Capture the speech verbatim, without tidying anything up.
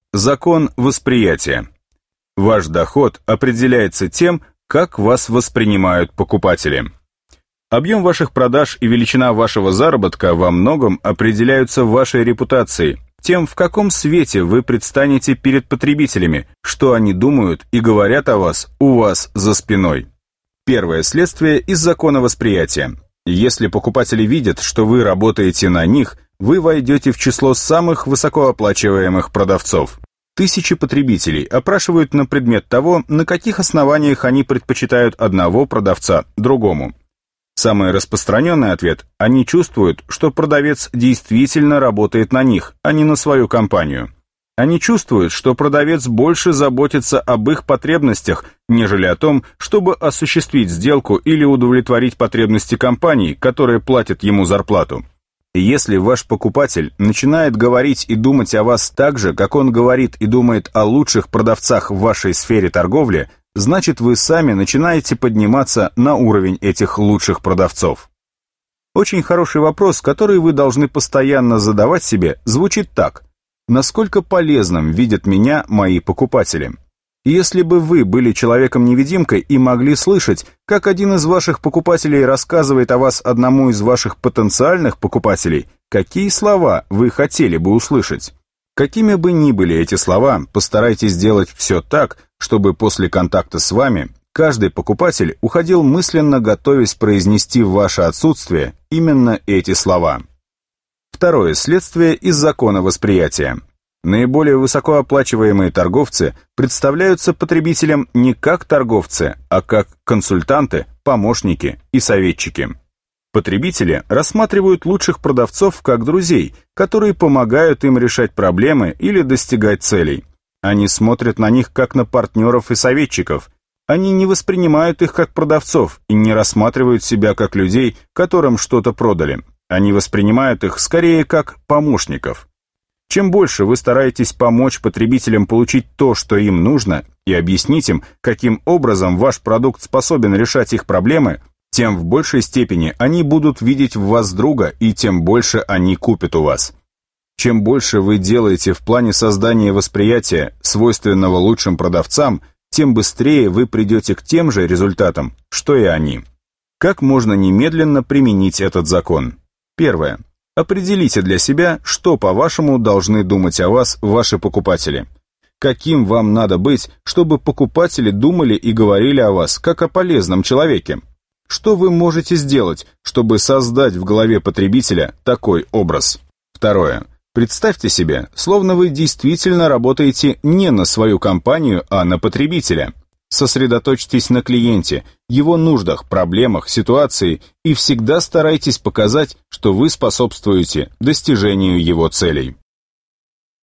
Закон восприятия. Ваш доход определяется тем, как вас воспринимают покупатели. Объем ваших продаж и величина вашего заработка во многом определяются вашей репутацией, тем, в каком свете вы предстанете перед потребителями, что они думают и говорят о вас у вас за спиной. Первое следствие из закона восприятия. Если покупатели видят, что вы работаете на них, вы войдете в число самых высокооплачиваемых продавцов. Тысячи потребителей опрашивают на предмет того, на каких основаниях они предпочитают одного продавца другому. Самый распространенный ответ – они чувствуют, что продавец действительно работает на них, а не на свою компанию. Они чувствуют, что продавец больше заботится об их потребностях, нежели о том, чтобы осуществить сделку или удовлетворить потребности компании, которые платят ему зарплату. И если ваш покупатель начинает говорить и думать о вас так же, как он говорит и думает о лучших продавцах в вашей сфере торговли, значит, вы сами начинаете подниматься на уровень этих лучших продавцов. Очень хороший вопрос, который вы должны постоянно задавать себе, звучит так: насколько полезным видят меня мои покупатели? Если бы вы были человеком-невидимкой и могли слышать, как один из ваших покупателей рассказывает о вас одному из ваших потенциальных покупателей, какие слова вы хотели бы услышать? Какими бы ни были эти слова, постарайтесь сделать все так, чтобы после контакта с вами каждый покупатель уходил мысленно, готовясь произнести в ваше отсутствие именно эти слова. Второе следствие из закона восприятия. Наиболее высокооплачиваемые торговцы представляются потребителям не как торговцы, а как консультанты, помощники и советчики. Потребители рассматривают лучших продавцов как друзей, которые помогают им решать проблемы или достигать целей. Они смотрят на них как на партнеров и советчиков. Они не воспринимают их как продавцов и не рассматривают себя как людей, которым что-то продали. Они воспринимают их скорее как помощников. Чем больше вы стараетесь помочь потребителям получить то, что им нужно, и объяснить им, каким образом ваш продукт способен решать их проблемы, тем в большей степени они будут видеть в вас друга, и тем больше они купят у вас. Чем больше вы делаете в плане создания восприятия, свойственного лучшим продавцам, тем быстрее вы придете к тем же результатам, что и они. Как можно немедленно применить этот закон? Первое. Определите для себя, что, по-вашему, должны думать о вас ваши покупатели. Каким вам надо быть, чтобы покупатели думали и говорили о вас, как о полезном человеке? Что вы можете сделать, чтобы создать в голове потребителя такой образ? Второе. Представьте себе, словно вы действительно работаете не на свою компанию, а на потребителя. Сосредоточьтесь на клиенте, его нуждах, проблемах, ситуации и всегда старайтесь показать, что вы способствуете достижению его целей.